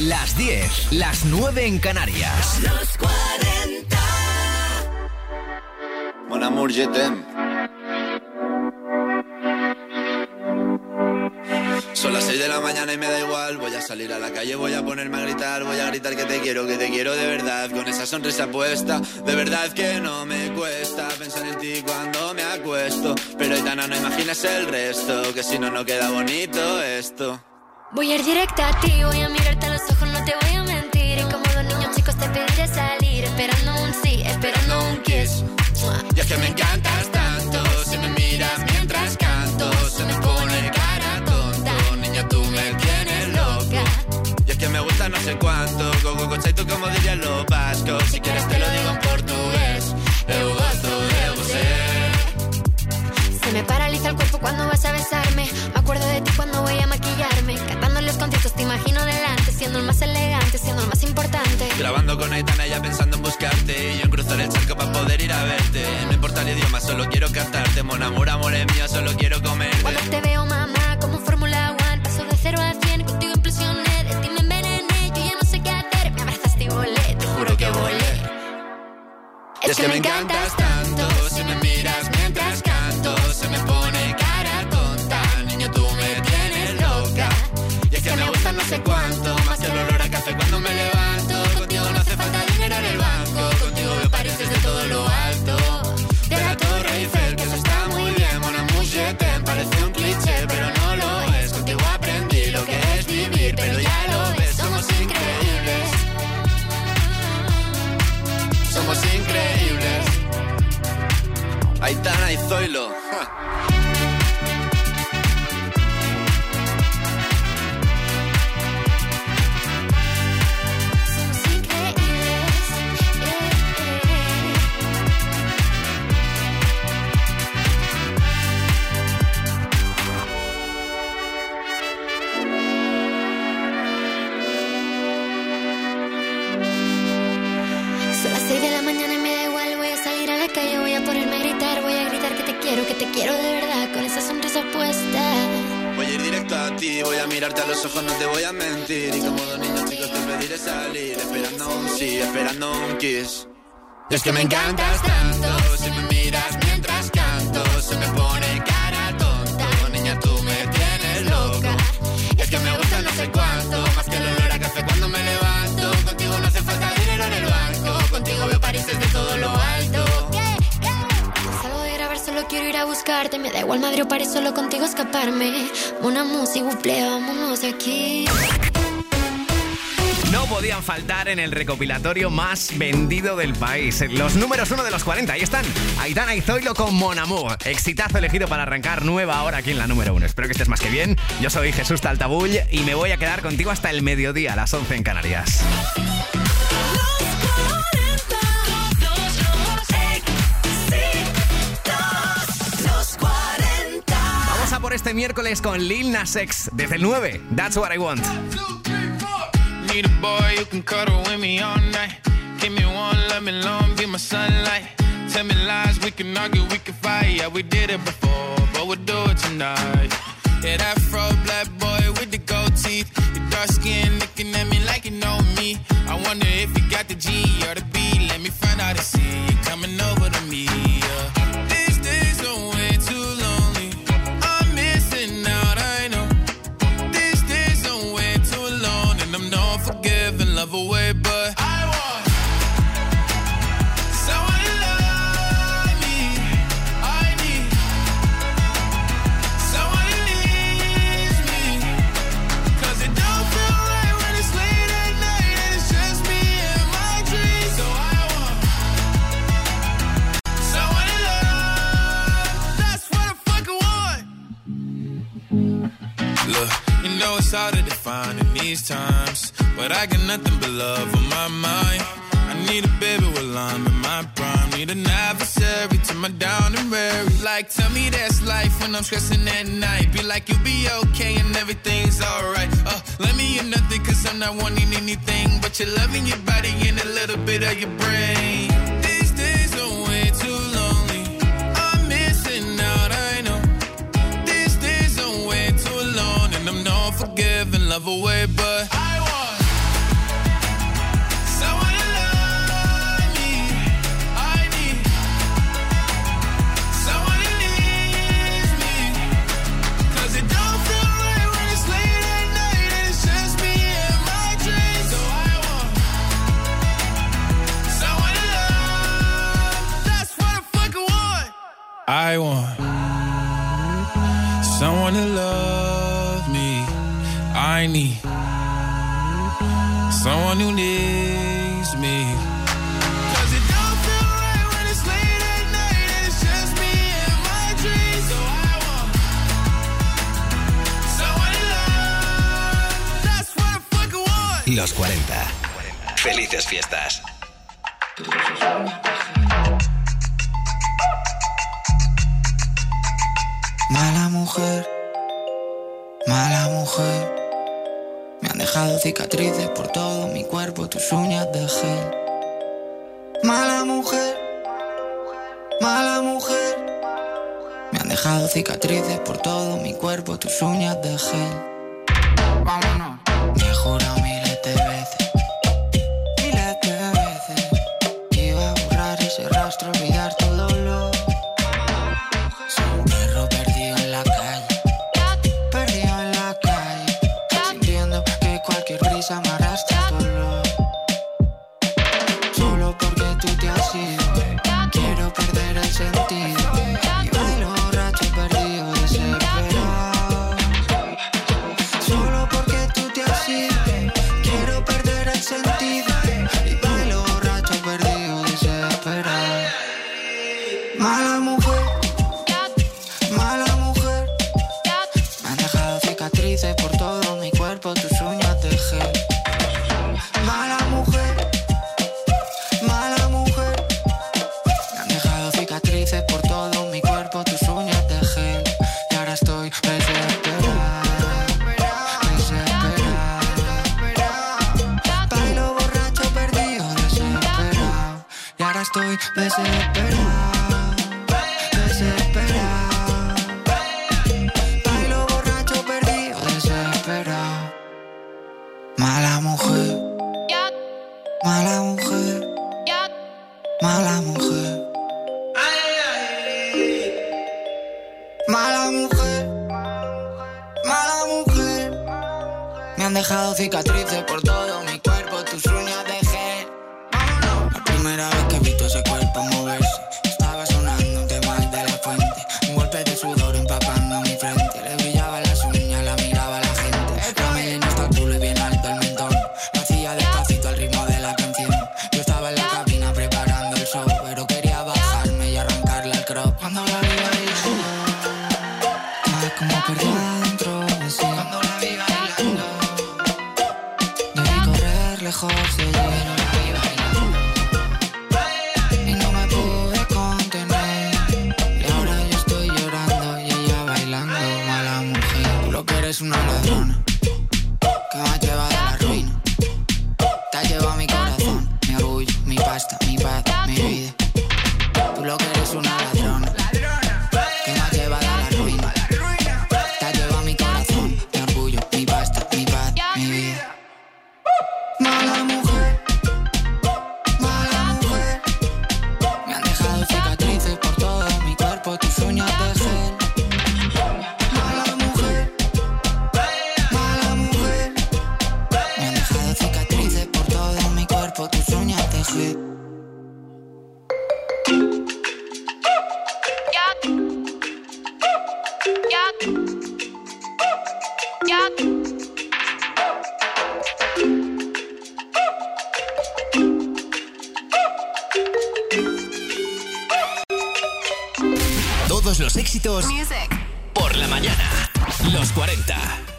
las 10, las 9 en Canarias. Los 40. Mon amour, je t'aime. Son las 6 de la mañana y me da igual. Voy a salir a la calle, voy a ponerme a gritar. Voy a gritar que te quiero de verdad. Con esa sonrisa puesta, de verdad que no me cuesta pensar en ti cuando me acuesto. Pero Aitana, no imaginas el resto, que si no, no queda bonito esto. Voy a ir directa a ti, voy a mirarte a los ojos, no te voy a mentir. Y como los niños chicos te pediré salir, esperando un sí, esperando un kiss. Y es que me encantas tanto, si me miras mientras canto, se me pone cara tonta. Niña, tú me tienes loca. Y es que me gusta no sé cuánto, go y tú como dirían los vascos. Si quieres te lo digo en portugués, eu gosto de você. Se me paraliza el cuerpo cuando vas a besarme. Me acuerdo de ti cuando voy a maquillarme. Cantando en los conciertos te imagino delante, siendo el más elegante, siendo el más importante. Grabando con Aitana ya pensando en buscarte, y yo en cruzar el charco para poder ir a verte. No importa el idioma, solo quiero cantarte. Mon amour, amor es mío, solo quiero comerte. Cuando te veo, mamá, como Fórmula 1, paso de 0 a 100, contigo implosioné, de ti me envenené, yo ya no sé qué hacer. Me abrazaste y volé, te juro que volé. Es que me encantas tanto, si me miras mientras canto, se me pone cara tonta. Niño, tú me tienes loca. Y es que me gusta no sé cuánto, más que el olor a café cuando me levanto. Contigo no hace falta dinero en el banco, contigo veo París desde todo lo alto. De la Torre Eiffel, que eso está muy bien. Mon amour, je t'aime, parece un cliché, pero no lo es. Contigo aprendí lo que es vivir, pero ya lo ves, somos increíbles. Somos increíbles. Aitana y Zoilo. Que te quiero de verdad, con esa sonrisa puesta. Voy a ir directo a ti, voy a mirarte a los ojos, no te voy a mentir. Y como dos niños chicos te pediré salir, esperando un sí, esperando un kiss. Y es que me encantas tanto, si me miras mientras canto, se me pone cara tonta. Niña, tú me tienes loca. Y es que me gusta no sé cuánto, más que el olor a café cuando me levanto. Contigo no hace falta dinero en el banco, contigo veo París desde todo lo alto. Solo quiero ir a buscarte, me da igual Madrid o París, solo contigo escaparme. Una música, buple, vámonos de aquí. No podían faltar en el recopilatorio más vendido del país. Los números 1 de los 40, ahí están. Aitana y Zoilo con Mon Amour. Exitazo elegido para arrancar nueva hora aquí en la número 1. Espero que estés más que bien. Yo soy Jesús Taltabull y me voy a quedar contigo hasta el mediodía, a las 11 en Canarias. Vamos a por este miércoles con Lil Nas X desde el 9. That's what I want. Need a boy who can cuddle with me all night. Give me one, let me long, be my sunlight. Tell me lies, we can argue, we can fight. Yeah, we did it before, but we'll do it tonight. Yeah, that fro black boy with the gold teeth. Your dark skin looking at me like you know me. I wonder if you got the G or the B. Let me find out and see you coming over to me. Yeah. These days are way too lonely. I'm missing out, I know. These days are way too alone, and I'm not forgiving, love away, but I want someone to love me. I need someone who needs me, 'cause it don't feel right when it's late at night and it's just me and my dreams. So I want someone to love. That's what I fucking want. Look, you know it's hard to define in these times, but I got nothing but love on my mind. I need a baby while I'm in my prime. Need an adversary to my down and weary. Like, tell me that's life when I'm stressing at night. Be like, you'll be okay and everything's alright. Let me in nothing, 'cause I'm not wanting anything but your love and your body and a little bit of your brain. These days are way too lonely. I'm missing out, I know. These days are way too alone, and I'm not forgiving, love away, but I want I want someone to love me. I need someone who needs me. Cause it don't feel right when it's late at night and it's just me and my dreams. So I want someone to love. That's what I fucking want. Los 40. Felices fiestas. Mala mujer, mala mujer. Me han dejado cicatrices por todo mi cuerpo, tus uñas de gel. Mala mujer, mala mujer. Me han dejado cicatrices por todo mi cuerpo, tus uñas de gel. Vámonos. Me he jurado miles de veces que iba a borrar ese rastro, olvidar tu dolor. Soy un perro perdido en la calle, sintiendo que cualquier brisa me arrastra a tu olor. Solo porque tú te has ido, quiero perder el sentido. Y bailo borracho, perdido, desesperado. Solo porque tú te has ido, quiero perder el sentido. Y bailo borracho, perdido, desesperado. Mala mujer, mala mujer. Me han dejado cicatrices por todo mi cuerpo, tus uñas de gel. Mala mujer, mala mujer. Me han dejado cicatrices por todo mi cuerpo, tus uñas de gel. Y ahora estoy desesperada, desesperada. Bailo borracho, perdido, desesperado. Y ahora estoy desesperada, desesperada. Bailo borracho, perdido, desesperado. Mala mujer, mala mujer, mala mujer. Mala mujer, mala mujer. Me han dejado cicatrices por todo mi cuerpo, tus uñas de gel. La primera vez que he visto ese cuerpo moverse, estaba sonando un tema de La Fuente. Un golpe de sudor empapando mi frente. Le brillaban las uñas, la miraba la gente. La melena hasta el culo y bien alto el mentón. Lo hacía despacito al ritmo de la canción. Yo estaba en la cabina preparando el show, pero quería bajarme y arrancarle el crop. Cuando la vi bailando, estaba como perdida dentro de sí. Cuando la vi bailando, debí correr lejos de ella. La vi bailando y no me pude contener. Y ahora yo estoy llorando y ella bailando. Mala mujer, tú lo que eres una ladrona que me ha llevado a la ruina. Te has llevado mi corazón, mi orgullo, mi pasta, mi paz, mi vida. Tú lo que eres una ladrona que me ha llevado a la ruina. Te has llevado mi corazón, mi orgullo, mi pasta, mi paz, mi vida. Mala mujer, mala mujer. Me han dejado cicatrices por todo mi cuerpo, tus uñas de gel. Mala mujer, mala mujer. Me han dejado cicatrices por todo mi cuerpo, tus uñas de gel. Todos los éxitos por la mañana. Los 40.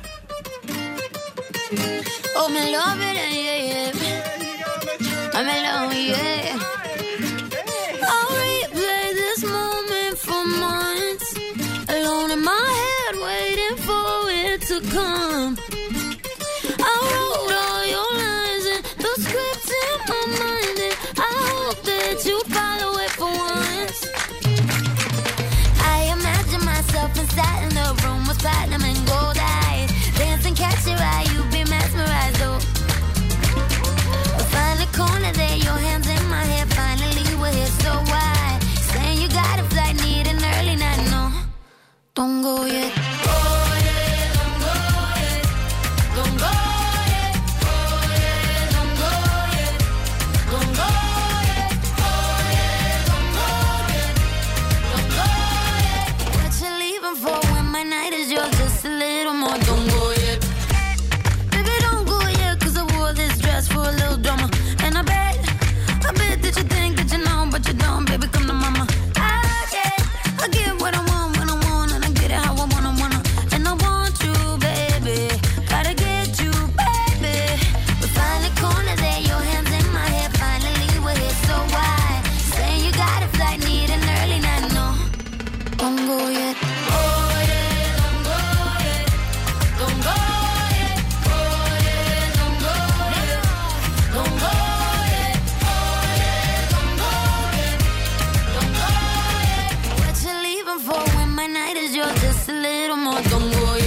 Oh, me love it, yeah, yeah. I'm alone, yeah. I'll replay this moment for months. Alone in my head, waiting for it to come. I wrote all your lines and the scripts in my mind, and I hope that you follow it for once. I imagine myself inside in the room with platinum and gold eyes, dancing, catch your eye, you be mesmerized, oh. Find a corner there, your hands in my hair. Finally we're here, so why? Saying you got a flight, need an early night, no. Don't go yet. Go yet, don't go yet. Don't go yet. Go yet, don't go yet. Don't go yet. Go yet, don't go yet. Don't go don't go yet. Oh yeah, don't go yet. Don't go yet. Oh yeah, don't go yet. Don't go yet. Oh yeah, don't go yet. Don't go yet. What you leaving for when my night is yours? Just a little more. Don't go yet.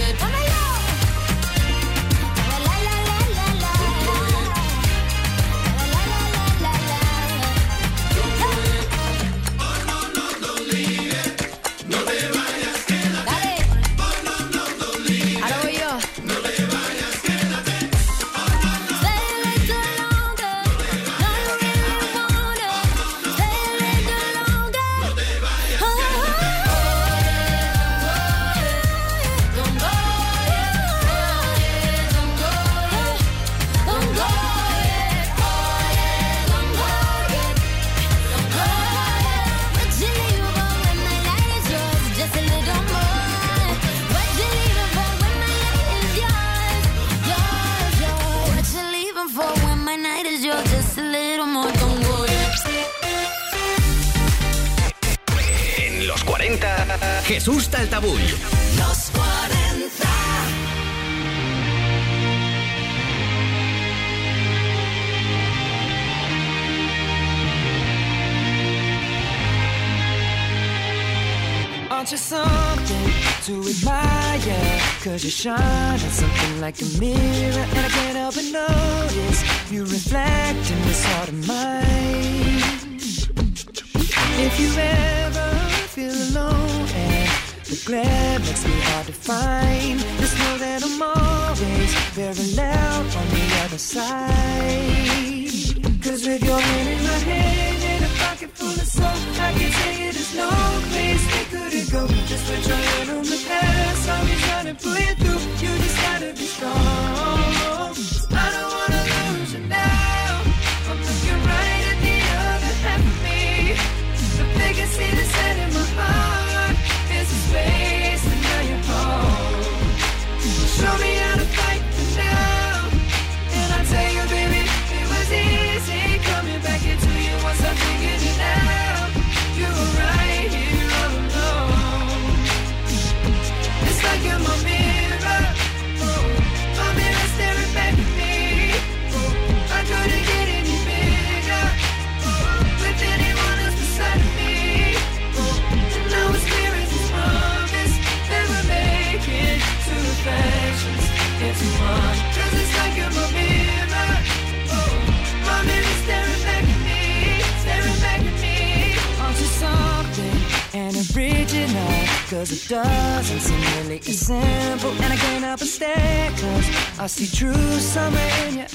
Jesús Taltabull. Los 40. Aren't you something to admire? 'Cause you shine at something like a mirror, and I can't help but notice you reflect in this heart of mine. If you ever feel alone and the glare makes me hard to find, just know that I'm always very loud on the other side. 'Cause with your hand in my hand and a pocket full of soap, I can tell you there's no place we couldn't go. Just put your hand on the past, I'll be trying to pull you through. You just gotta be strong. I don't wanna lose you now. I'm looking right at the other half of me. They can see the set in my heart. There's a space and now you're home. Show me how to fight for now. And I tell you, baby, it was easy coming back into you once I figured it out. You were right here all alone. It's like you're my mirror. Oh, my mirror staring back at me. Oh, I couldn't get any bigger. Oh, with anyone else beside me. Now it's clear as a promise that we're making two reflections into one. 'Cause it's like you're my mirror. Oh, my mirror staring back at me, staring back at me. Aren't you something and original? 'Cause it doesn't seem really as simple, and I can't help but stare 'cause I see true summer in your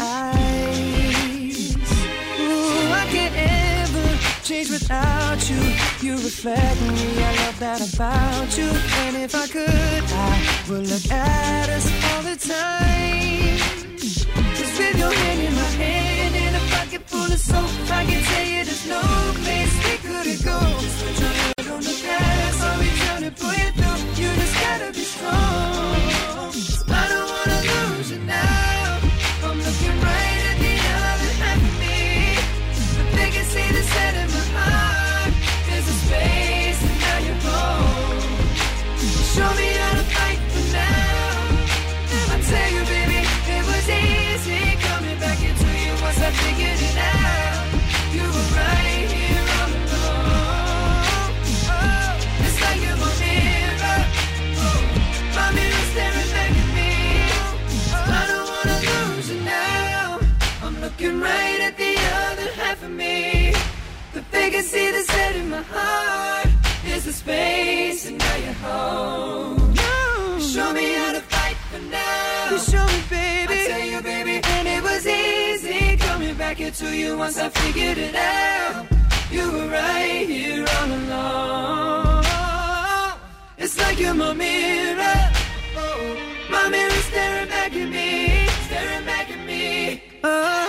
eyes. Ooh, I can't ever change without you. You reflect me, I love that about you. And if I could, I would look at us all the time. Just with your hand in my hand and a pocket full of soap, I can tell you there's no place we couldn't go. Just put your hand on the past, I'll be trying to pull you through. You just gotta be strong. I don't wanna lose you now. I'm looking right at the other half of me. But they can see the set in my heart. There's a space and now you're home. Show me how to fight for now. I tell you, baby, it was easy coming back into you once I figured it out. You were right here all alone. Oh, it's like you're my mirror. Oh, my mirror staring back at me. Oh, I don't wanna lose you now. I'm looking right at the other half of me. But they can see the set in my heart. There's a space and now you're home. Show me how to fight for now. You show me, baby. I tell you, baby, and it was easy coming back into you once I figured it out. You were right here all along. It's like you're my mirror. Oh, my mirror staring back at me, staring back at me. Oh.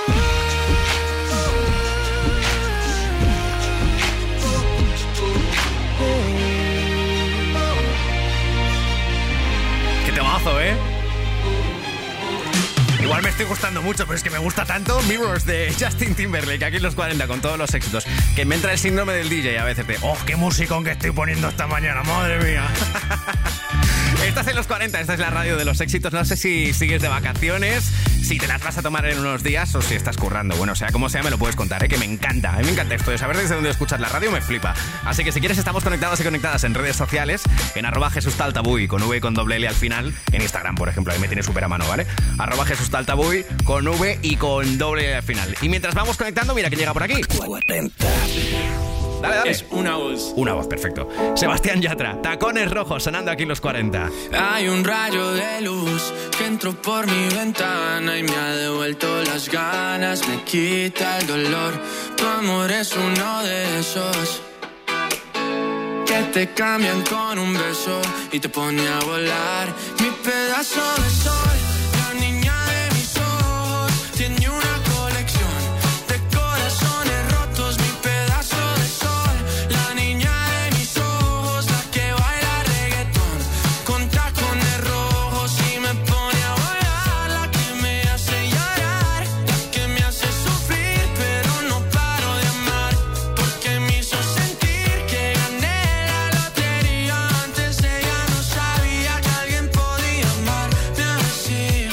Qué temazo, ¿eh? Igual me estoy estoy gustando mucho, pero es que me gusta tanto. Mirrors de Justin Timberlake, aquí en los 40 con todos los éxitos. Que me entra el síndrome del DJ a veces de, ¡oh, qué musicón que estoy poniendo esta mañana! ¡Madre mía! Estás en los 40, esta es la radio de los éxitos. No sé si sigues de vacaciones, si te las vas a tomar en unos días o si estás currando. Bueno, sea como sea, me lo puedes contar, que me encanta. A mí me encanta esto de saber desde dónde escuchas la radio, me flipa. Así que si quieres, estamos conectados y conectadas en redes sociales, en @JesusTaltabuy, con V y con doble L al final, en Instagram, por ejemplo, ahí me tienes súper a mano, ¿vale? @JesusTaltabuy, con V y con doble L al final. Y mientras vamos conectando, mira quién llega por aquí. 40. Dale, dale. Es una voz. Una voz, perfecto. Sebastián Yatra, Tacones Rojos, sonando aquí en los 40. Hay un rayo de luz que entró por mi ventana y me ha devuelto las ganas, me quita el dolor. Tu amor es uno de esos que te cambian con un beso y te pone a volar. Mi pedazo de sol, la niña de mis ojos, tiene una colección de corazones rotos. Mi pedazo de sol, la niña de mis ojos, la que baila reggaetón con tacones rojos y me pone a volar. La que me hace llorar, la que me hace sufrir, pero no paro de amar, porque me hizo sentir que gané la lotería. Antes ella no sabía que alguien podía amarme así.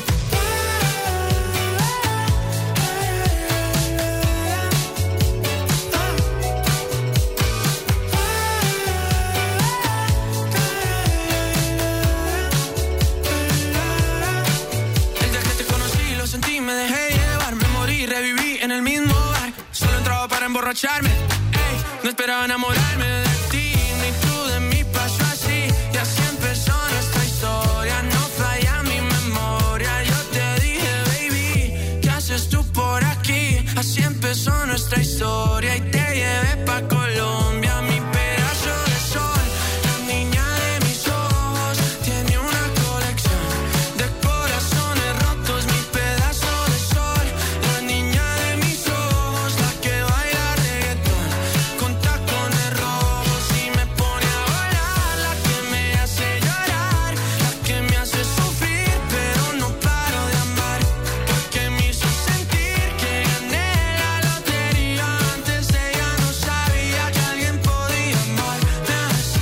El día que te conocí lo sentí, me dejé llevar, me morí, reviví en el mismo bar. Solo entraba para emborracharme, ey, no esperaba enamorarme de ti, ni tú de mí, pasó así. Y así empezó nuestra historia, no falla mi memoria. Yo te dije, baby, ¿qué haces tú por aquí? Así empezó nuestra historia y te llevé pa' Colombia. Mi pedazo de sol, la niña de mis ojos, tiene una colección de corazones rotos. Mi pedazo de sol, la niña de mis ojos, la que baila reggaetón con tacones rojos y me pone a volar. La que me hace llorar, la que me hace sufrir, pero no paro de amar, porque me hizo sentir que gané la lotería. Antes ella no sabía que alguien podía amarme así.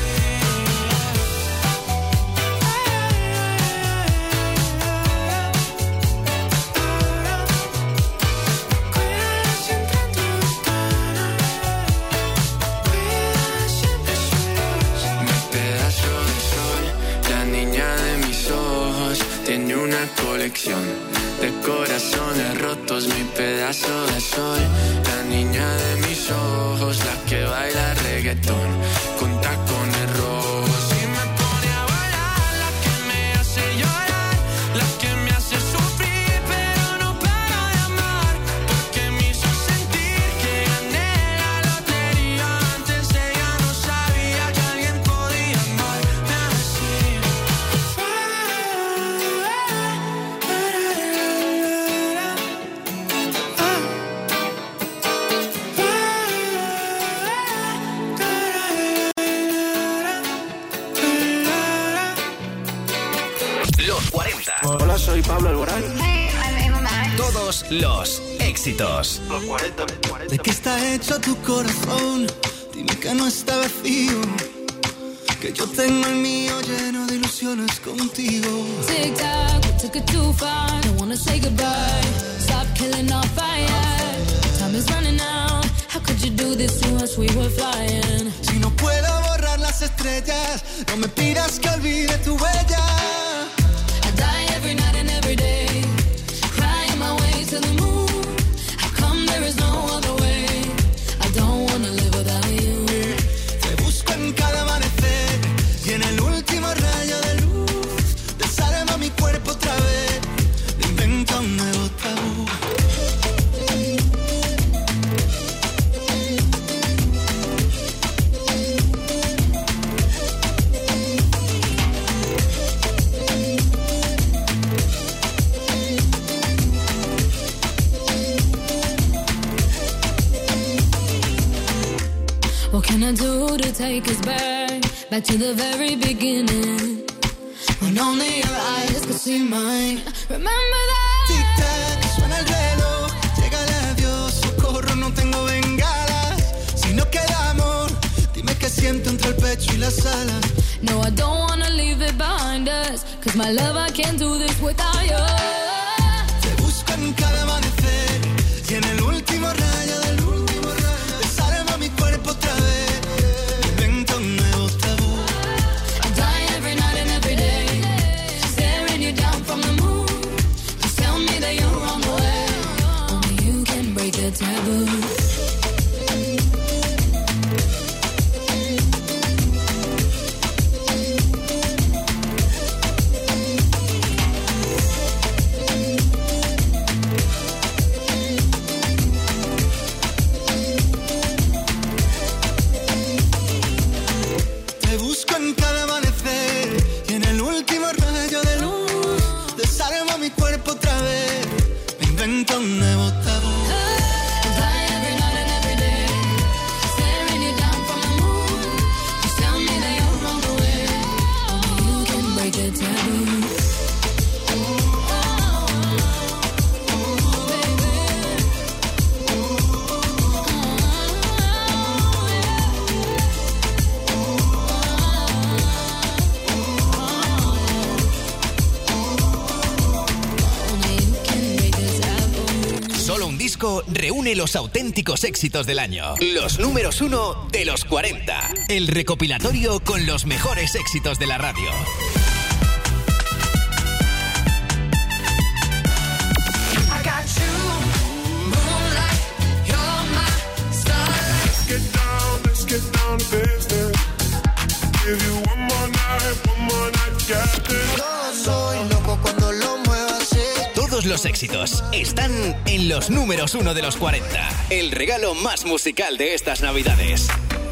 Cuida siempre tu cara, cuida siempre su luz. Mi pedazo de sol, la niña de mis ojos, tiene una colección de corazones rotos. Mi pedazo de sol, la niña de mis ojos, la que baila reggaetón con tacones rojos y me pone a volar. La que me hace llorar, la que me hace sufrir, pero no paro de amar, porque me hizo sentir que gané la lotería. Antes ella no sabía que alguien podía amarme así. Los 40. Hola, soy Pablo Alborán. Todos los éxitos. Los 40. ¿De qué está hecho tu corazón? Dime que no está vacío, que yo tengo el mío lleno de ilusiones contigo. Tic tac, we took it too far. Don't wanna say goodbye. Stop killing our fire. Time is running out. How could you do this to us? We were flying. Si no puedo borrar las estrellas, no me pidas que olvide tu huella. I die every night and every day, crying my way to the moon. How come there is no other way? I don't wanna live without you. Te busco en cada amanecer y en el último rayo de luz desarma mi cuerpo otra vez. Inventa un nuevo tabú. What can I do to take us back to the very beginning, when only your eyes could see mine? Remember that. Tic-tac. viento entre el pecho y las alas. No, I don't wanna leave it behind us, 'cause my love, I can't do this without you. Te busco en cada amanecer y en el último rayo de luz. Desarma mi cuerpo otra vez, inventa un nuevo tabú. I die every night and every day, staring you down from the moon. Just tell me that you're on the way, only you can break the taboo. Un nuevo tabú. Reúne los auténticos éxitos del año. Los números 1 de los 40. El recopilatorio con los mejores éxitos de la radio. Soy loco cuando lo muevo así. Todos los éxitos están en los números 1 de los 40. El regalo más musical de estas Navidades.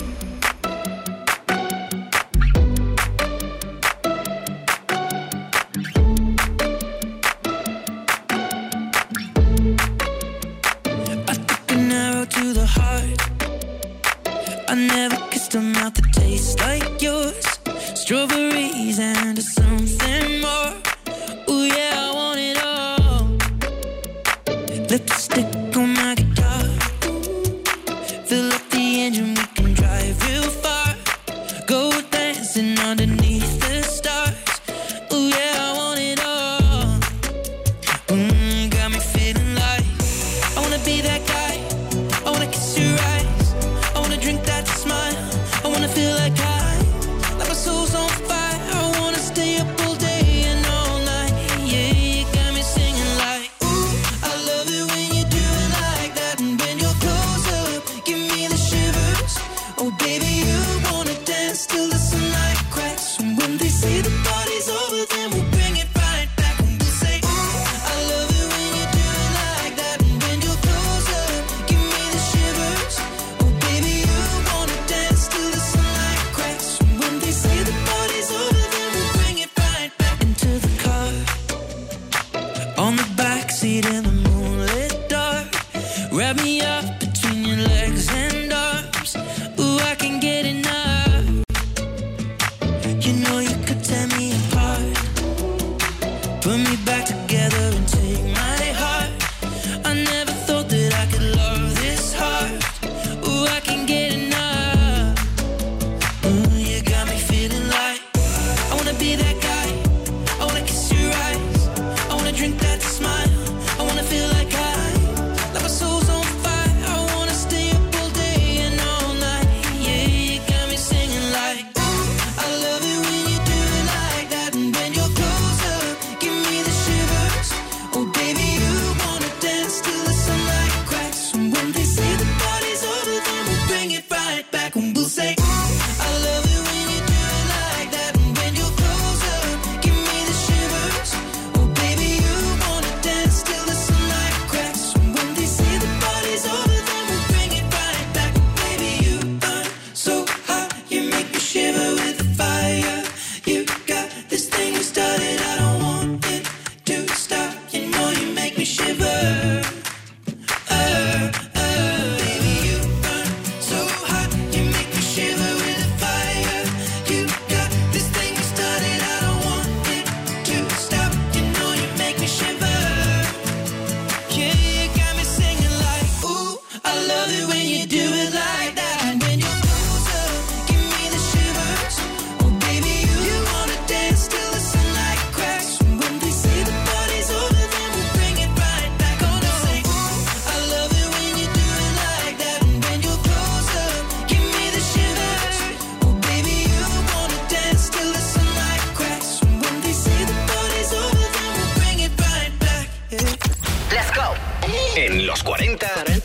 Strawberries and something more. Ooh yeah, I want it all. Lipstick on my guitar. Fill up the engine, we can drive real far. Go dancing underneath the stars. Ooh yeah, I want it all. Got me feeling like I wanna be that guy. I wanna kiss your eyes. I wanna drink that smile. I wanna feel like like my soul's on fire. I wanna stay up all day and all night. Yeah, you got me singing like, ooh, I love it when you do it like that. And when you're close up, give me the shivers. Oh baby, you wanna dance till the sunlight cracks. And when they say the party's over, then we'll bring it right back. And we'll say, ooh, I love it when you do it like that. And when you're close up, give me the shivers. Oh baby, you wanna dance till the sunlight cracks. They say the party's over, then we'll bring it right back into the car. On the backseat in the moonlit dark. Wrap me up between your legs and arms. Ooh, I can get enough. You know you could tear me apart.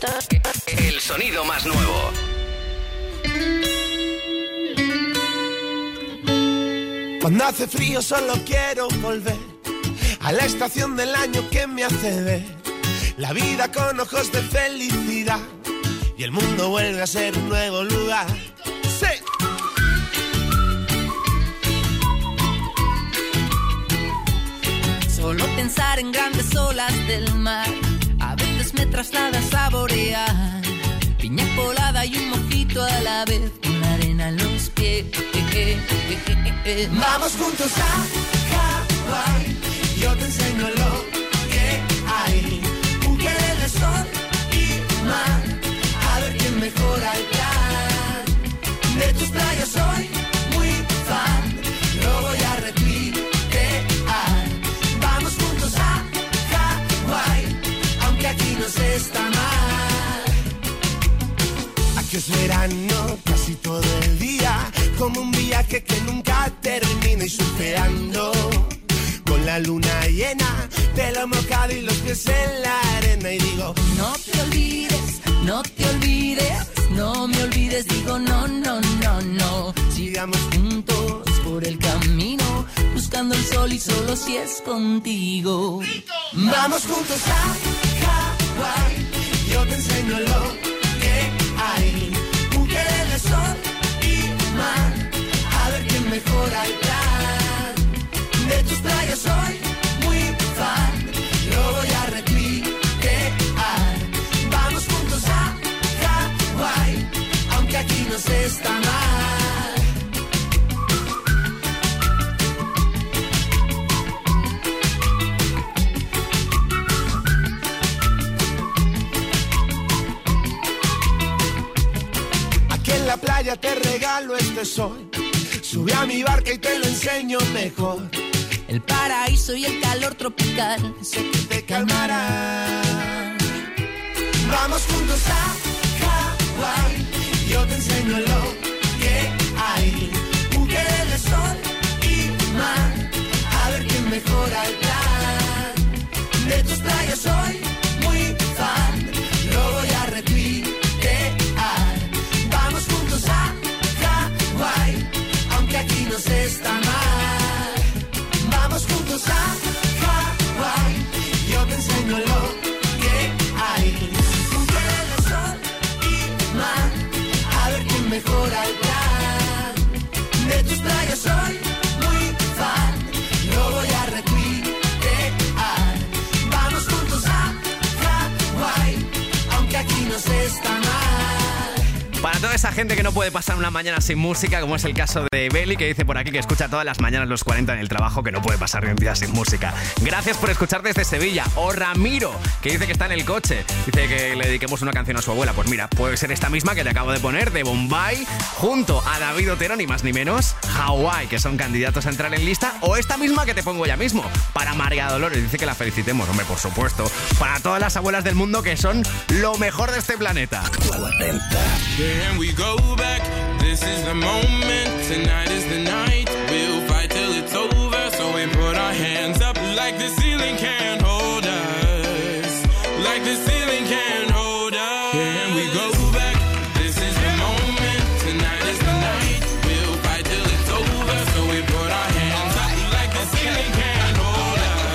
El sonido más nuevo. Cuando hace frío solo quiero volver a la estación del año que me hace ver la vida con ojos de felicidad y el mundo vuelve a ser un nuevo lugar. ¡Sí! Solo pensar en grandes olas del mar a veces me traslada a saborear piña colada y un mojito a la vez con la arena en los pies. Vamos juntos a Hawái, yo te enseño lo que hay. Un querer de sol y mar, a ver quién mejora el plan. De tus playas soy muy fan, lo voy a replicar. Vamos juntos a Hawái, aunque aquí no se está mal. Aquí es verano casi todo el día, como un viaje que nunca termina y surfeando con la luna llena, pelo mojado y los pies en la arena. Y digo, no te olvides, no te olvides, no me olvides. Digo, no, no, no, no. Sigamos juntos por el camino, buscando el sol y solo si es contigo. Vamos juntos a Hawái, yo te enseño lo que hay. Un querer de sol y mar, a ver quién mejora el plan. De tus playas soy muy fan, lo voy a replicar. Vamos juntos a Hawái, aunque aquí no se está mal. Aquí en la playa te regalo este sol, sube a mi barca y te lo enseño mejor. El paraíso y el calor tropical, sé que te calmará. Vamos juntos a Hawái, yo te enseño lo que hay. Un querer de sol y mar, a ver quién mejora el plan. De tus playas soy muy fan, lo voy a replicar. Vamos juntos a Hawái, aunque aquí no se está mal. Vamos juntos a Hawái, yo te enseño lo que hay. Un querer de sol y mar, a ver quién mejora el plan. De tus playas soy muy fan, lo voy a replicar. Vamos juntos a Hawái, aunque aquí no se está mal. Para toda esa gente que no puede pasar una mañana sin música, como es el caso de Beli, que dice por aquí que escucha todas las mañanas los 40 en el trabajo, que no puede pasar ni un día sin música. Gracias por escuchar desde Sevilla. O Ramiro, que dice que está en el coche, dice que le dediquemos una canción a su abuela. Pues mira, puede ser esta misma que te acabo de poner, de Bombay, junto a David Otero, ni más ni menos, Hawái, que son candidatos a entrar en lista, o esta misma que te pongo ya mismo, para María Dolores. Dice que la felicitemos, hombre, por supuesto, para todas las abuelas del mundo que son lo mejor de este planeta. Can we go back? This is the moment. Tonight is the night. We'll fight till it's over. So we put our hands up like the ceiling can't hold us. Like the ceiling can't hold us. Can we go back? This is the moment. Tonight is the night. We'll fight till it's over. So we put our hands up like the ceiling can't hold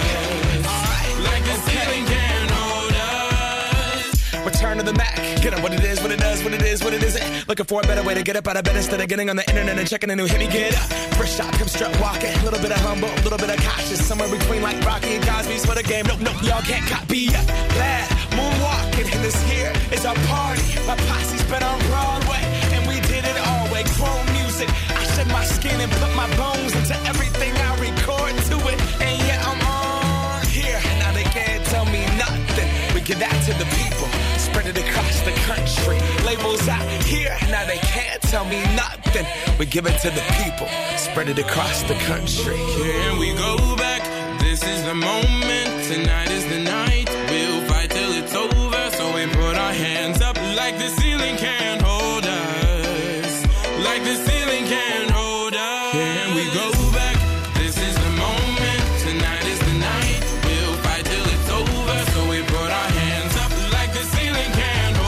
us. Like the ceiling can't hold us. Return to the Mac. Get up what it is, what it does, what it is, what it isn't. Looking for a better way to get up out of bed instead of getting on the internet and checking a new hit. Me get up, first shot, come strut walking. A little bit of humble, a little bit of cautious. Somewhere between like Rocky and Cosby's for the game. Nope, nope, y'all can't copy yet. Glad moonwalking, and this here is our party. My posse's been on Broadway, and we did it all way. Chrome music, I shed my skin and put my bones into everything I record to it. And yeah, I'm on here. Now they can't tell me nothing. We give that to the people. Spread it across the country. Labels out here, now they can't tell me nothing. We give it to the people. Spread it across the country. Can we go back? This is the moment. Tonight is the night. We'll fight till it's over. So we put our hands up like the ceiling can't hold us. Like the ceiling can't hold us. Can we go back? This is the moment. Tonight is the night. We'll fight till it's over. So we put our hands up like the ceiling can't hold us.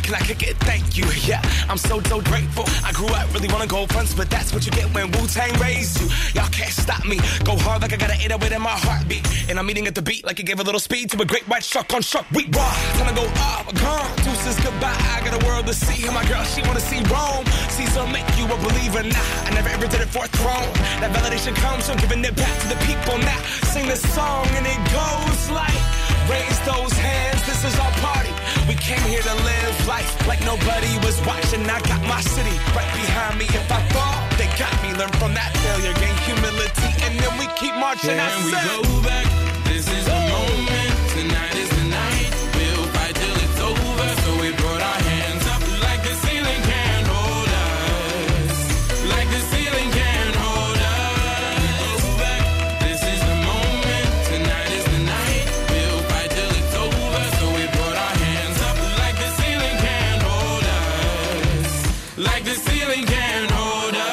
can I kick it? Thank you, yeah. I'm so grateful. I grew up really wanna go fronts, but that's what you get when Wu-Tang raised you. Y'all can't stop me. Go hard like I got an 808 in my heartbeat. And I'm eating at the beat like it gave a little speed to a great white shark on shark. We raw. Time to go up, gone. Deuces goodbye. I got a world to see. And my girl, she wanna see Rome. Caesar make you a believer. Nah, I never ever did it for a throne. That validation comes from giving it back to the people. Now sing this song and it goes like, raise those hands, this is our party. We came here to live life like nobody was watching. I got my city right behind me. If I fall, they got me. Learn from that failure, gain humility, and then we keep marching. Can we go back? This is the moment. Tonight is the night. We'll fight till it's over. So we brought our hands up like the ceiling can't hold us. Like the ceiling can't hold us. Go back. This is the moment. Tonight is the night. We'll fight till it's over. So we brought our hands up like the ceiling can't hold us. Like the ceiling can't hold us.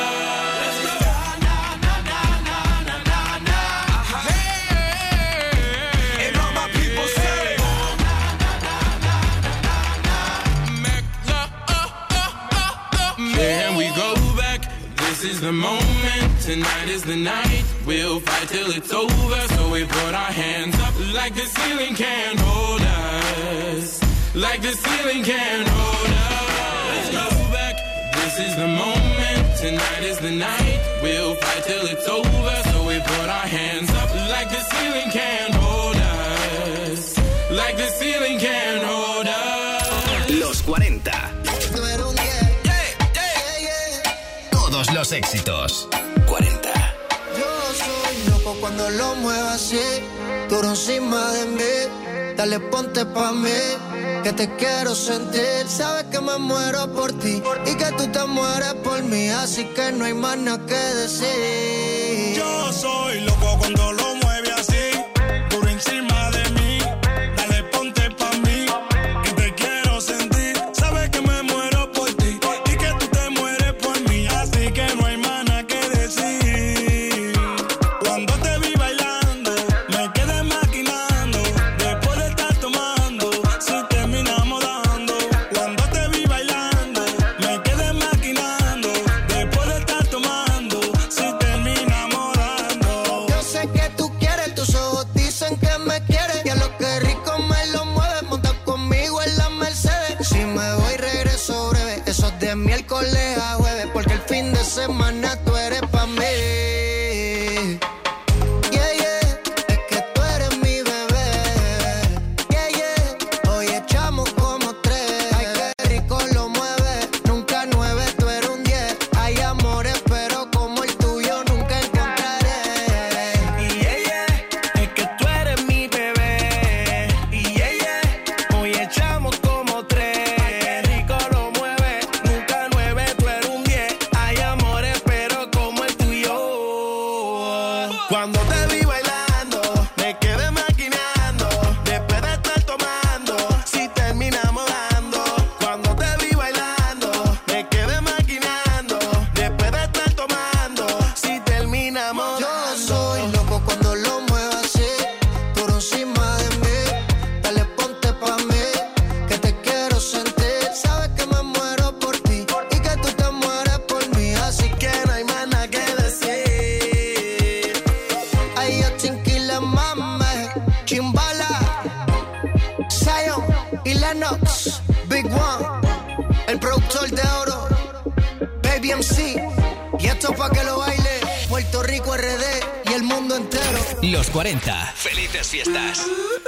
This is the moment, tonight is the night. We'll fight till it's over. So we put our hands up like the ceiling can't hold us. Like the ceiling can't hold us. Let's go back. This is the moment, tonight is the night. We'll fight till it's over. So we put our hands up like the ceiling can't hold us. Like the ceiling can't hold us. Los 40. Todos los éxitos. 40. Yo soy loco cuando lo muevo así, duro encima de mí. Dale, ponte pa' mí, que te quiero sentir. Sabes que me muero por ti y que tú te mueres por mí, así que no hay más nada que decir. Yo soy loco cuando lo mueve así, duro encima de mí. Dale, ponte pa' mí, que te quiero sentir. Sabes que me muero por ti y que tú te mueres por mí, así que no hay más nada que decir. Cuando te vi bailando, me quedé maquinando. Después de estar tomando, si terminamos dando. Cuando te vi bailando, me quedé maquinando. Después de estar tomando, si terminamos dando. Yo sé que tú quieres, tus ojos dicen que me quieres. Y a lo que rico me lo mueve, monta conmigo en la Mercedes. Si me voy regreso breve, eso es de miércoles a jueves, porque el fin de semana tú eres pa' mí. Yeah, yeah, es que tú eres mi bebé. Yeah, yeah, hoy echamos como 3. Ay, qué rico lo mueve, nunca 9, tú eres un 10. Hay amores, pero como el tuyo nunca encontraré. Y yeah, yeah, es que tú eres mi bebé. Y yeah, yeah, hoy echamos como 3. Ay, qué rico lo mueve, nunca 9, tú eres un 10. Hay amores, pero como el tuyo. Cuando te vi bailando, me quedé maquinando. Después de estar tomando, si terminamos dando. Cuando te vi bailando, me quedé maquinando. Después de estar tomando, si terminamos Yo dando. soy loco cuando lo muevo así, duro encima de mí. Dale, ponte pa' mí, que te quiero sentir. Sabes que me muero por ti y que tú te mueres por mí, así que no hay más nada que decir. Ay, yo chinquile mame, Chimbala, Zion y Lennox, Big One, el productor de oro, Baby MC. Y esto pa' que lo baile Puerto Rico, RD y el mundo entero. Los 40. Felices fiestas.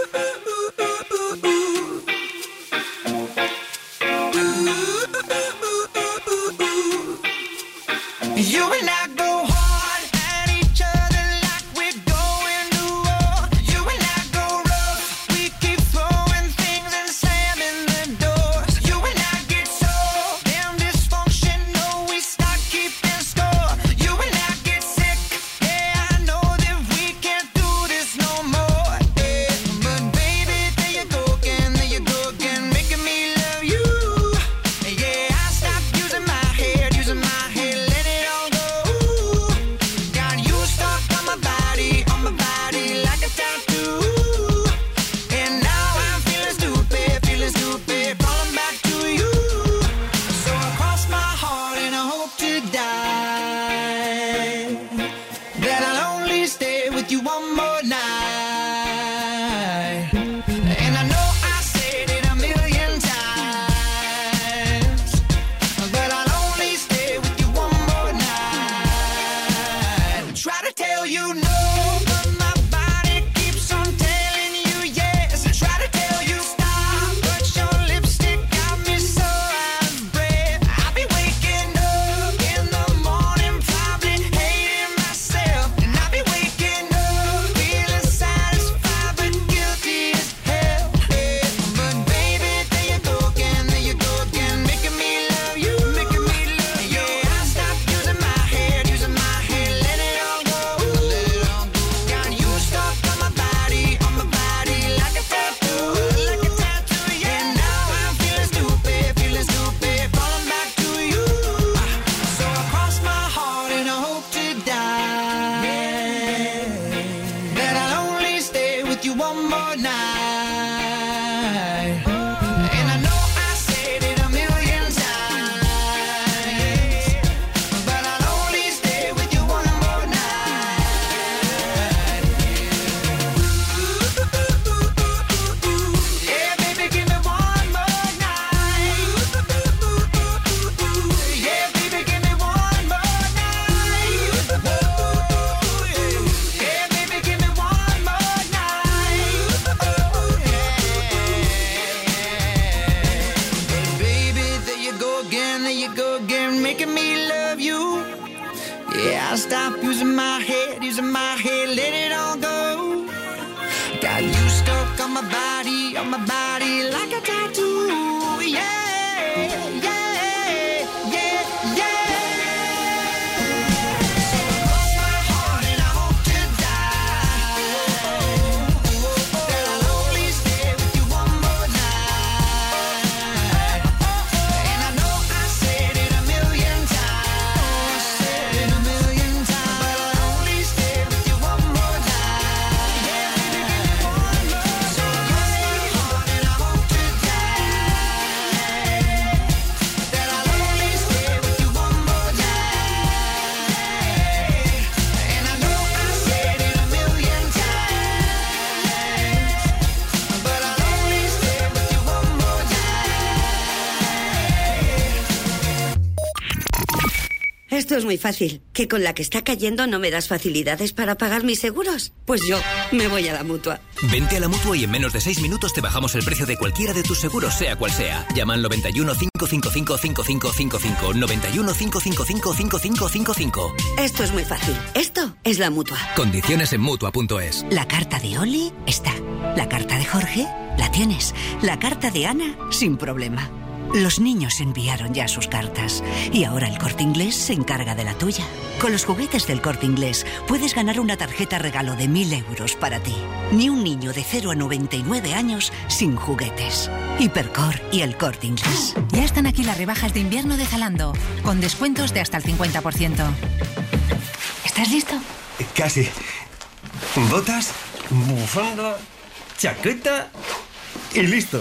You and I go hard at each other like we're going to war. You and I go rough, we keep throwing things and slamming the doors. You and I get so damn dysfunctional, we start keeping score. You and I get sick, yeah, I know that we can't do this no more. Yeah. But baby, there you go again, making me love you. Yeah, I stopped using my head, let it all go. making me love you. Yeah, I'll stop using my head, let it all go. Got you stuck on my body like a tattoo. Yeah, yeah, yeah, yeah. So cross my heart and I hope to die that I'll only stay with you one more night. And I know I said it a million times, but I'll only stay with you one more night. Yeah, baby, give me one more. So cross my heart and I hope to die that I'll only stay with you one more night. And I know I said it a million times, but I'll only stay with you one more night. Esto es muy fácil. ¿Que con la que está cayendo no me das facilidades para pagar mis seguros? Pues yo me voy a la Mutua. Vente a la Mutua y en menos de 6 minutos te bajamos el precio de cualquiera de tus seguros, sea cual sea. Llama al 91 555 5555. 91 555 5555. Esto es muy fácil. Esto es la Mutua. Condiciones en Mutua.es. La carta de Oli está. La carta de Jorge la tienes. La carta de Ana, sin problema. Los niños enviaron ya sus cartas y ahora el Corte Inglés se encarga de la tuya. Con los juguetes del Corte Inglés puedes ganar una tarjeta regalo de 1.000 euros para ti. Ni un niño de 0 a 99 años sin juguetes. Hipercor y el Corte Inglés. Ya están aquí las rebajas de invierno de Zalando, con descuentos de hasta el 50%. ¿Estás listo? Casi. Botas, bufanda, chaqueta y listo.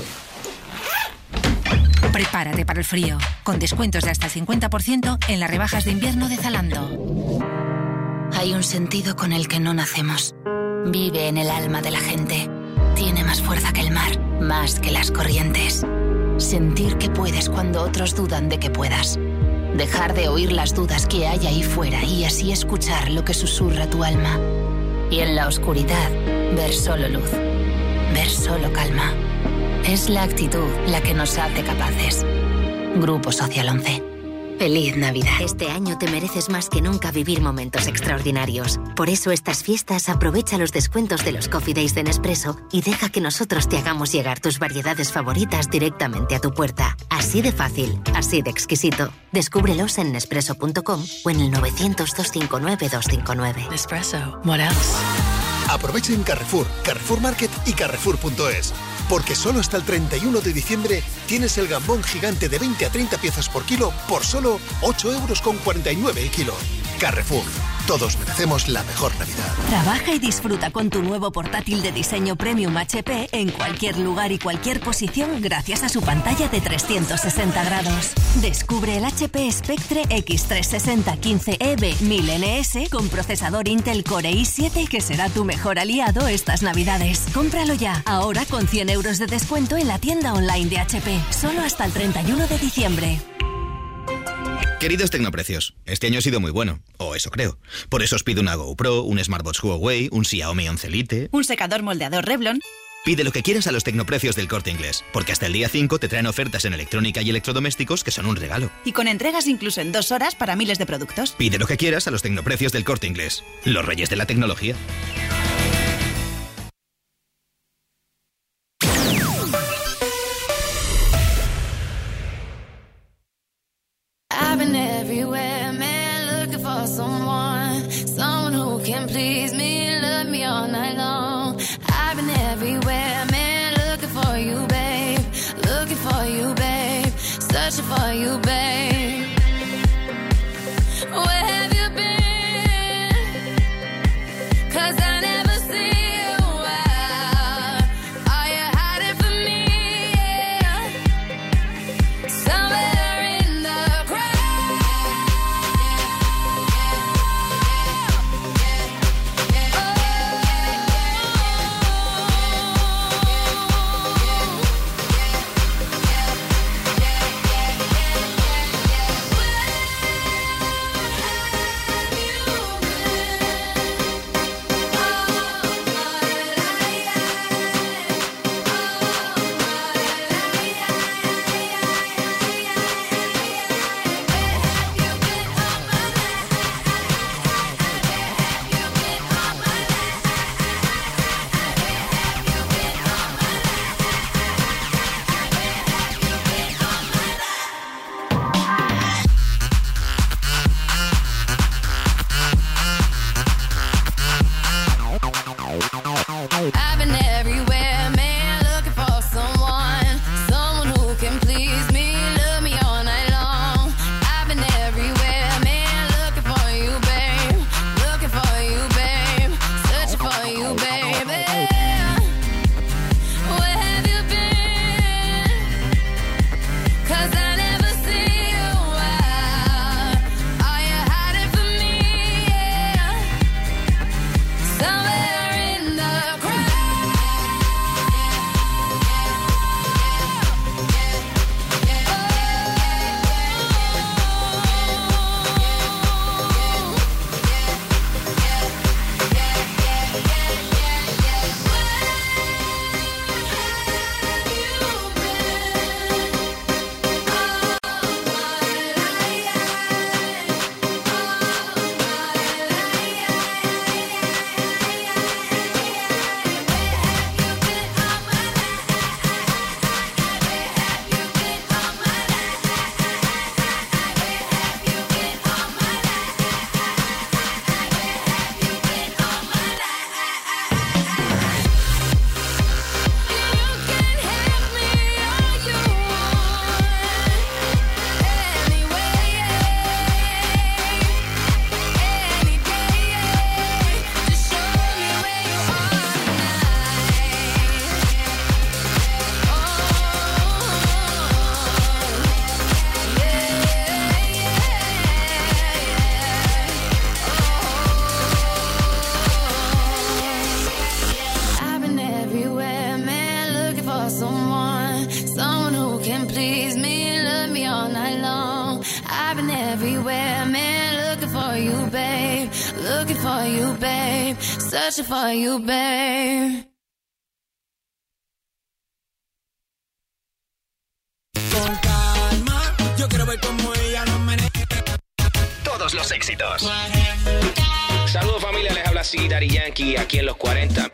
Prepárate para el frío, con descuentos de hasta el 50% en las rebajas de invierno de Zalando. Hay un sentido con el que no nacemos. Vive en el alma de la gente. Tiene más fuerza que el mar, más que las corrientes. Sentir que puedes cuando otros dudan de que puedas. Dejar de oír las dudas que hay ahí fuera y así escuchar lo que susurra tu alma. Y en la oscuridad, ver solo luz. Ver solo calma. Es la actitud la que nos hace capaces. Grupo Social 11. Feliz Navidad. Este año te mereces más que nunca vivir momentos extraordinarios. Por eso estas fiestas aprovecha los descuentos de los Coffee Days de Nespresso y deja que nosotros te hagamos llegar tus variedades favoritas directamente a tu puerta. Así de fácil, así de exquisito. Descúbrelos en Nespresso.com o en el 900-259-259. Nespresso. What else? Aprovecha en Carrefour, Carrefour Market y Carrefour.es. Porque solo hasta el 31 de diciembre tienes el gambón gigante de 20 a 30 piezas por kilo por solo 8,49 € el kilo. Carrefour. Todos merecemos la mejor Navidad. Trabaja y disfruta con tu nuevo portátil de diseño Premium HP en cualquier lugar y cualquier posición gracias a su pantalla de 360 grados. Descubre el HP Spectre X360 15EB 1000NS con procesador Intel Core i7 que será tu mejor aliado estas Navidades. Cómpralo ya, ahora con 100 € de descuento en la tienda online de HP. Solo hasta el 31 de diciembre. Queridos Tecnoprecios, este año ha sido muy bueno, o eso creo. Por eso os pido una GoPro, un Smartwatch Huawei, un Xiaomi 11 Lite... un secador moldeador Revlon... Pide lo que quieras a los Tecnoprecios del Corte Inglés, porque hasta el día 5 te traen ofertas en electrónica y electrodomésticos que son un regalo. Y con entregas incluso en 2 horas para miles de productos. Pide lo que quieras a los Tecnoprecios del Corte Inglés, los reyes de la tecnología. I've been everywhere, man, looking for someone who can please me, love me all night long. I've been everywhere, man, looking for you, babe, searching for you, babe. Where have you been? 'Cause I never see you out. Are you hiding from me? Yeah. Somewhere in the baby, all night long. I've been everywhere, man, looking for you, babe. Looking for you, babe. Searching for you, babe. Con calma, yo quiero ver cómo ella lo menea. Todos los éxitos. Saludos familia, les habla así Daddy Yankee aquí en los 40.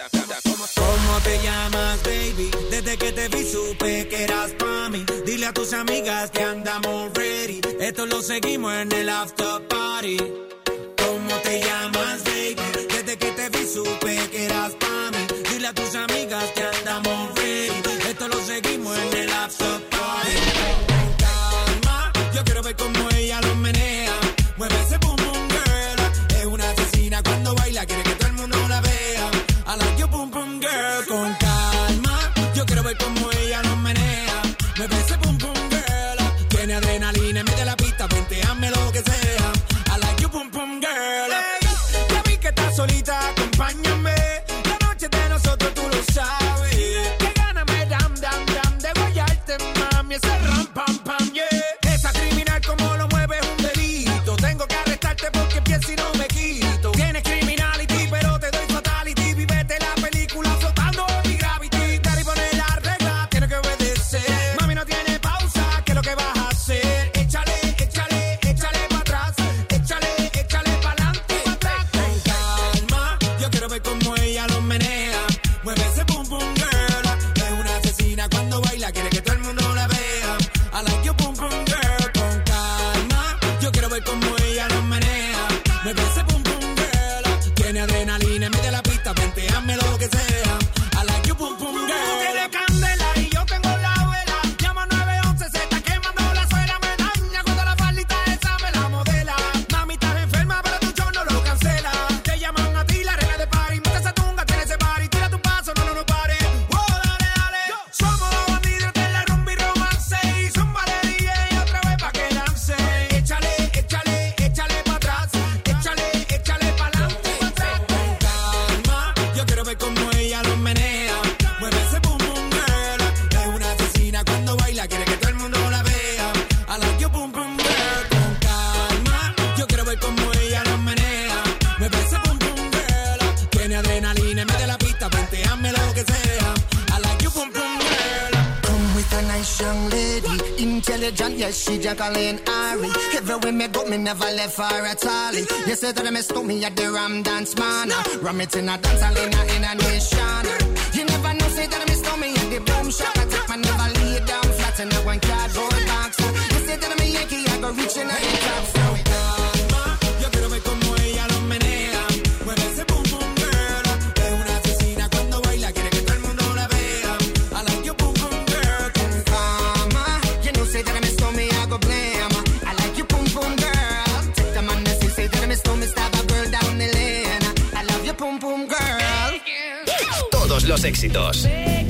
¿Cómo te llamas, baby? Desde que te vi supe que eras pa' mí. Dile a tus amigas que andamos ready. Esto lo seguimos en el after party. ¿Cómo te llamas, baby? Desde que te vi supe que eras pa' mí. Dile a tus amigas que andamos ready. Esto lo seguimos en el after party. Con calma, yo quiero ver cómo ella lo menea. Mueve ese boom boom girl. Es una asesina cuando baila, quiere que todo el mundo la vea. I like your boom boom girl. Con calma, yo quiero ver cómo ella lo menea. Mueve ese boom boom girl. Tiene adrenalina en medio de la pista, venteame lo que sea. I like your boom boom girl. Hey, ya vi que estás solita, acompáñame. La noche de nosotros tú lo sabes. Que gana me dam dam dam de guayarte, mami. Ese ram pam pam, yeah. Esa criminal como lo mueve es un delito. Tengo que arrestarte porque pienso y no me quito. Tienes criminality, pero te doy fatality. Vivete la película flotando en mi gravity. Daddy pone la regla, tiene que obedecer. Mami no tiene pausa, ¿qué es lo que vas a hacer? Échale, échale, échale para atrás. Échale, échale para adelante y para atrás. Con calma, yo quiero ver cómo ella lo menea. Mueve ese boom boom girl. Es una asesina cuando baila, quiere que todo el mundo la vea. I like your boom boom girl. Con calma, yo quiero ver cómo ella lo menea. Mueve ese boom boom girl. Tiene adrenalina en medio de la pista, venteame lo que sea. I like your boom boom girl. Tú tienes candela y yo tengo la vela. Llama 911, se está quemando la suela. Me daña cuando la faldita esa me la modela. Mami, estás enferma, pero tu show no lo cancela. Te llaman a ti la reina de party. Mucha esa tunga, tiene ese party. Tira tu paso, no pare. Oh, dale, dale. Somos los bandidos de la rumba y romance. Y zumba de DJ otra vez pa' que dance. Échale, échale, échale pa' atrás. Échale, échale pa' adelante y pa' atrás. Con calma, yo quiero ver cómo ella lo menea. Mueve ese boom boom girl. Es una asesina cuando baila, quiere que todo el mundo la vea. I like your boom boom girl. Con calma, yo quiero ver cómo ella lo menea. Mueve ese boom boom girl. Tiene adrenalina en medio de la pista, venteame lo que sea. I like your boom boom girl. Come with a nice young lady, intelligent, yes, she Jacqueline Ari. Everywhere me go, me never left her at all. You say that me stole me at the Ram Dance Man. Ram it in a dance hall in a nation. You never know, say that me stole me at the Boom Shop. I take my never lay down flat in a one cardboard box. You say that me Yankee, I go reaching out the top. So Calma, yo quiero ver cómo ella lo menea. Mueve ese boom boom girl. Es una asesina cuando baila, quiere que todo el mundo la vea. I like your boom boom girl. Con Mama, you know, say that me stole me, I go blame. I like you, boom boom girl. Take the man that say that me stole me, stab a girl down the lane. I love you, boom boom girl. Todos los éxitos.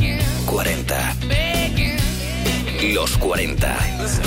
40. Los 40.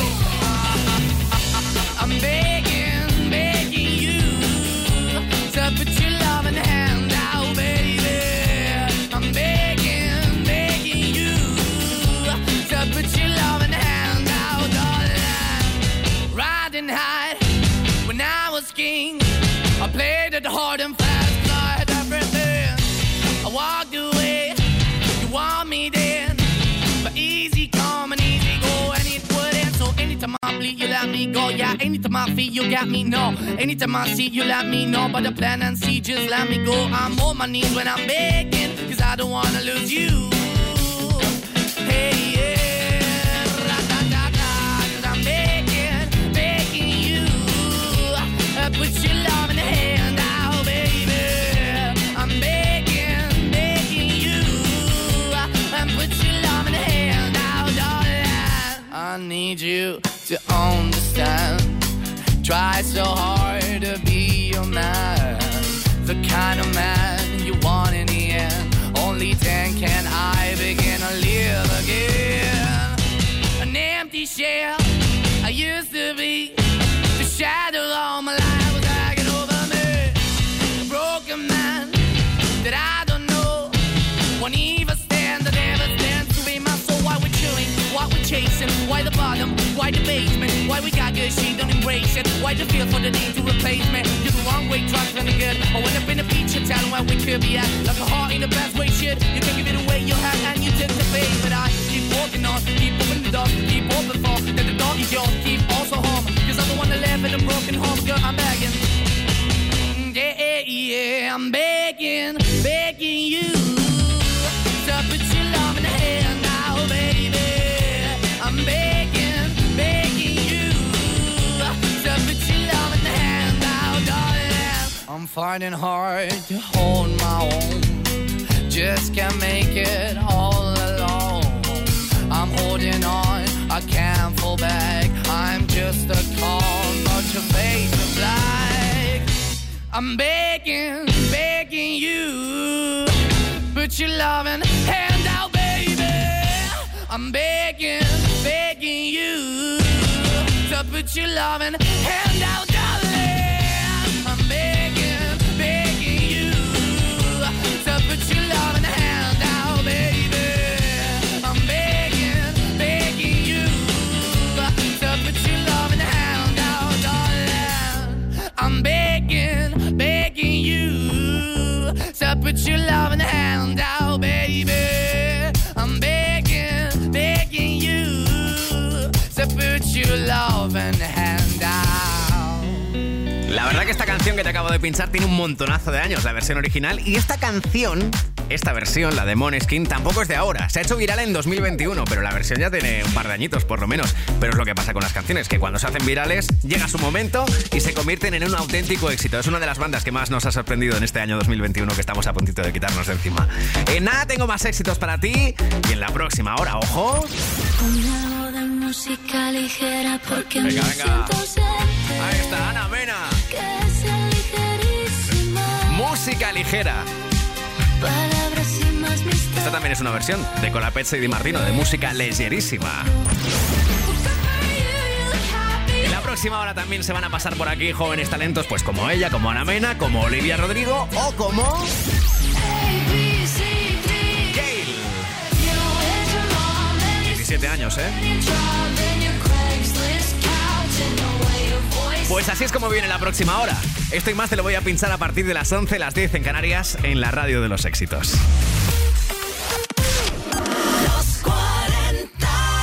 I'm begging, begging you to put your loving hand out, baby. I'm begging, begging you to put your loving hand out, darling. Riding high when I was king, I played it hard and fast, 'cause I had everything. I walked away, you want me then, but easy come and easy go, and it wouldn't. So anytime I bleed, you let me go. Yeah, anytime I feel, you got me, no. Anytime I see, you let me know. But the plan and see, just let me go. I'm on my knees when I'm begging, 'cause I don't wanna lose you. Hey, yeah, ra-da-da-da, 'cause I'm begging, begging you. Put your love in the hand out, baby. I'm begging, begging you. Put your love in the hand out, darling. I need you to understand. Try so hard to be your man, the kind of man you want in the end. Only then can I begin to live again. An empty shell I used to be, the shadow all my life was hanging over me. A broken man that I don't know won't even stand, that never stands to be my soul. Why we're chewing, why we're chasing, why the bottom, why the base? shit. Why you feel for the need to replace me? You're the wrong way, trying to good. I went up in a feature town where we could be at. Like a heart in the best way, shit. You can give it away, you had, and you took the bait. But I keep walking on, keep moving the dog, keep open for that the dog is yours, keep also home. Cause I'm the one that live in a broken home, girl, I'm begging. Yeah, yeah, I'm begging, begging you to put your love in the hand now, baby. I'm begging, begging you to put your love in the hand now, darling. I'm finding hard to hold my own, just can't make it all alone. I'm holding on, I can't fall back. I'm just a call, but your face is black. I'm begging, begging you, put your loving hand out, baby. I'm begging, begging you, to put your loving hand out, darling. I'm begging, begging you, to put your loving hand out, baby. I'm begging, begging you, to put your loving hand out, darling. I'm begging, begging you, to put your loving hand out, baby. I'm begging, begging you, to put your loving hand out. La verdad que esta canción que te acabo de pinchar tiene un montonazo de años, la versión original, y esta canción, esta versión, la de Måneskin, tampoco es de ahora. Se ha hecho viral en 2021, pero la versión ya tiene un par de añitos por lo menos. Pero es lo que pasa con las canciones, que cuando se hacen virales llega su momento y se convierten en un auténtico éxito. Es una de las bandas que más nos ha sorprendido en este año 2021 que estamos a puntito de quitarnos de encima. En nada tengo más éxitos para ti y en la próxima hora, ojo. Una hora de música ligera porque venga, me siento ausente. Ahí está, Ana Mena. Que sea ligerísima. Música ligera. Palabras sin más misterio. Esta también es una versión de Colapezza y Di Martino de música ligerísima. En la próxima hora también se van a pasar por aquí jóvenes talentos, pues como ella, como Ana Mena, como Olivia Rodrigo o como Gail. 17 años, ¿eh? Pues así es como viene la próxima hora. Esto y más te lo voy a pinchar a partir de las 11, las 10 en Canarias, en la radio de los éxitos. Los 40.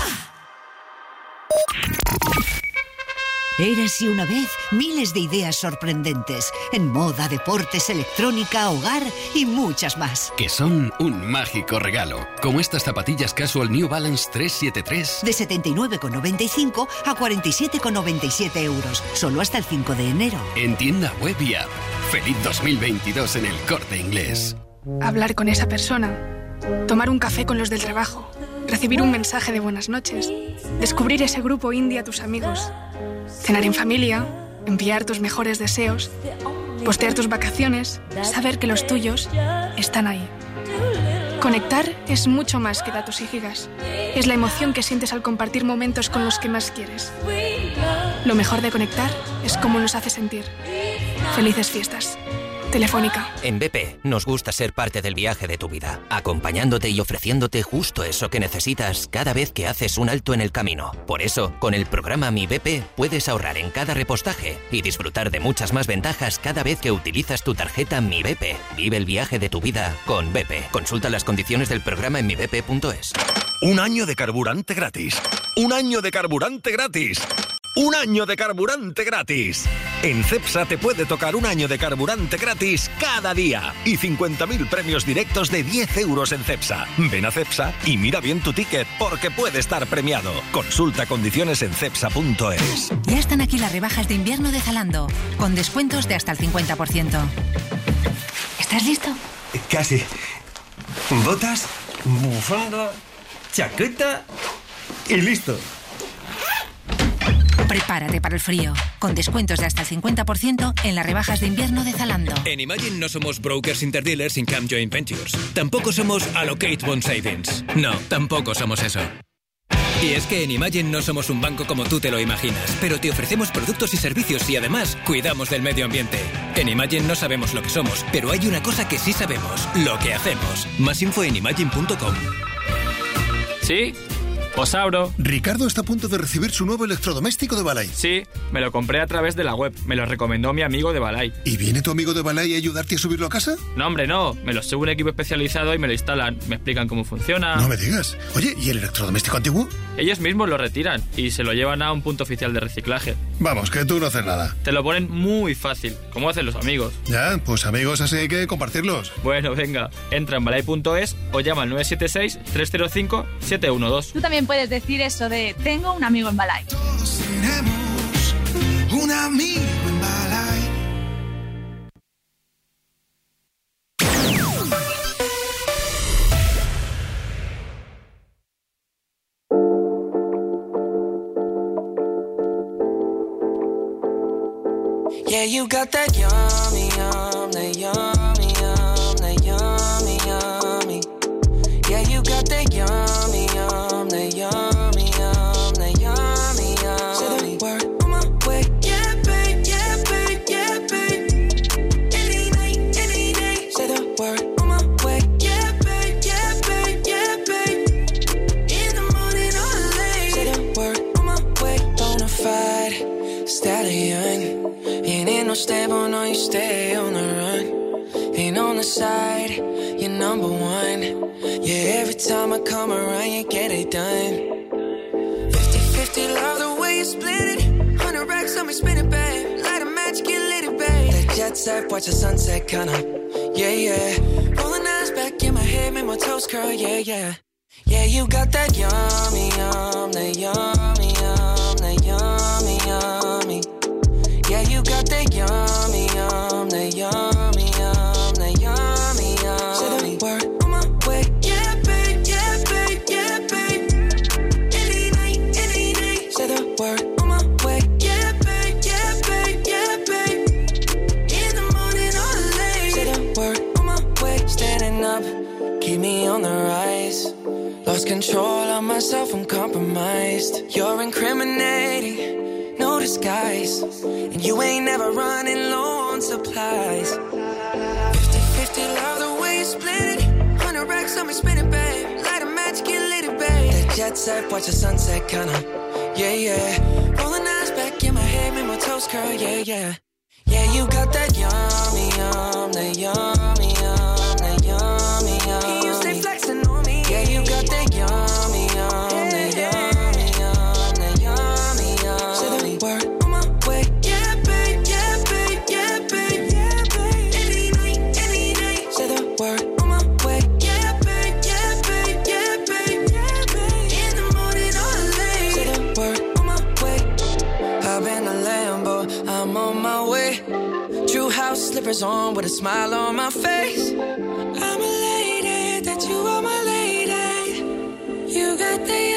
Érase una vez miles de ideas sorprendentes en moda, deportes, electrónica, hogar y muchas más. Que son un mágico regalo, como estas zapatillas Casual New Balance 373. De 79,95 a 47,97 euros, solo hasta el 5 de enero. En tienda web y app. Feliz 2022 en El Corte Inglés. Hablar con esa persona, tomar un café con los del trabajo, recibir un mensaje de buenas noches, descubrir ese grupo indie a tus amigos, cenar en familia, enviar tus mejores deseos, postear tus vacaciones, saber que los tuyos están ahí. Conectar es mucho más que datos y gigas. Es la emoción que sientes al compartir momentos con los que más quieres. Lo mejor de conectar es cómo nos hace sentir. Felices fiestas. Telefónica. En BP nos gusta ser parte del viaje de tu vida, acompañándote y ofreciéndote justo eso que necesitas cada vez que haces un alto en el camino. Por eso, con el programa Mi BP puedes ahorrar en cada repostaje y disfrutar de muchas más ventajas cada vez que utilizas tu tarjeta Mi BP. Vive el viaje de tu vida con BP. Consulta las condiciones del programa en mibp.es. Un año de carburante gratis. Un año de carburante gratis. ¡Un año de carburante gratis! En Cepsa te puede tocar un año de carburante gratis cada día y 50.000 premios directos de 10 euros en Cepsa. Ven a Cepsa y mira bien tu ticket porque puede estar premiado. Consulta condiciones en cepsa.es. Ya están aquí las rebajas de invierno de Zalando, con descuentos de hasta el 50%. ¿Estás listo? Casi. Botas, bufanda, chaqueta y listo. Prepárate para el frío, con descuentos de hasta el 50% en las rebajas de invierno de Zalando. En Imagine no somos brokers interdealers sin Camp Joint Ventures. Tampoco somos Allocate Bond Savings. No, tampoco somos eso. Y es que en Imagine no somos un banco como tú te lo imaginas, pero te ofrecemos productos y servicios y además cuidamos del medio ambiente. En Imagine no sabemos lo que somos, pero hay una cosa que sí sabemos, lo que hacemos. Más info en imagine.com. ¿Sí? Osauro. Ricardo está a punto de recibir su nuevo electrodoméstico de Balay. Sí, me lo compré a través de la web. Me lo recomendó mi amigo de Balay. ¿Y viene tu amigo de Balay a ayudarte a subirlo a casa? No, hombre, no. Me lo sube un equipo especializado y me lo instalan. Me explican cómo funciona. No me digas. Oye, ¿y el electrodoméstico antiguo? Ellos mismos lo retiran y se lo llevan a un punto oficial de reciclaje. Vamos, que tú no haces nada. Te lo ponen muy fácil, como hacen los amigos. Ya, pues amigos, así hay que compartirlos. Bueno, venga. Entra en balay.es o llama al 976-305-712. Tú también puedes decir eso de tengo un amigo en Balay. Todos tenemos un amigo en Balay. Yeah, you got that yummy, that yummy, that yummy, yummy. Yeah, you got that yummy, that yummy, that yummy, yummy. Say the word on my way. Yeah, babe, yeah, babe, yeah, babe. Any night, any day. Say the word on my way. Yeah, babe, yeah, babe, yeah, babe. In the morning or late. Say the word on my way. Bonafide stallion. Ain't no stable, no, you stay on the run. Ain't on the side, you're number one. Yeah, every time I come around, you get it done. 50-50, love the way you split it. 100 racks on me, spin it, babe. Light a match, get lit, babe. That jet set, watch the sunset, kinda. Yeah, yeah. Rolling eyes back in my head, make my toes curl, yeah, yeah. Yeah, you got that yummy, that yummy, that yummy, yummy. Yeah, you got that yummy, that yummy, that yummy, yummy. Say the word on my way. Yeah, babe, yeah, babe, yeah, babe. Any night, any day. Say the word on my way. Yeah, babe, yeah, babe, yeah, babe. In the morning or late. Say the word on my way. Standing up, keep me on the rise. Lost control of myself, I'm compromised. You're incriminating. No disguise, and you ain't never running low on supplies. 50-50, love the way you split it. 100 racks on me, spin it, babe. Light a match, get lit, babe. That jet set, watch the sunset, kinda. Yeah, yeah. Rolling eyes back in my head, make my toes curl, yeah, yeah. Yeah, you got that yummy, that yummy, that yummy, yummy. You stay flexing on me. Yeah, you got that yummy, that yummy. Word on my way. Yeah, babe, yeah, babe, yeah, babe, yeah, babe. Any night, any day. Say the word on my way. Yeah, babe, yeah, babe, yeah, babe, yeah, babe. In the morning or late. Say the word on my way. Hop in a Lambo, I'm on my way. True house slippers on with a smile on my face. I'm elated that you are my lady. You got the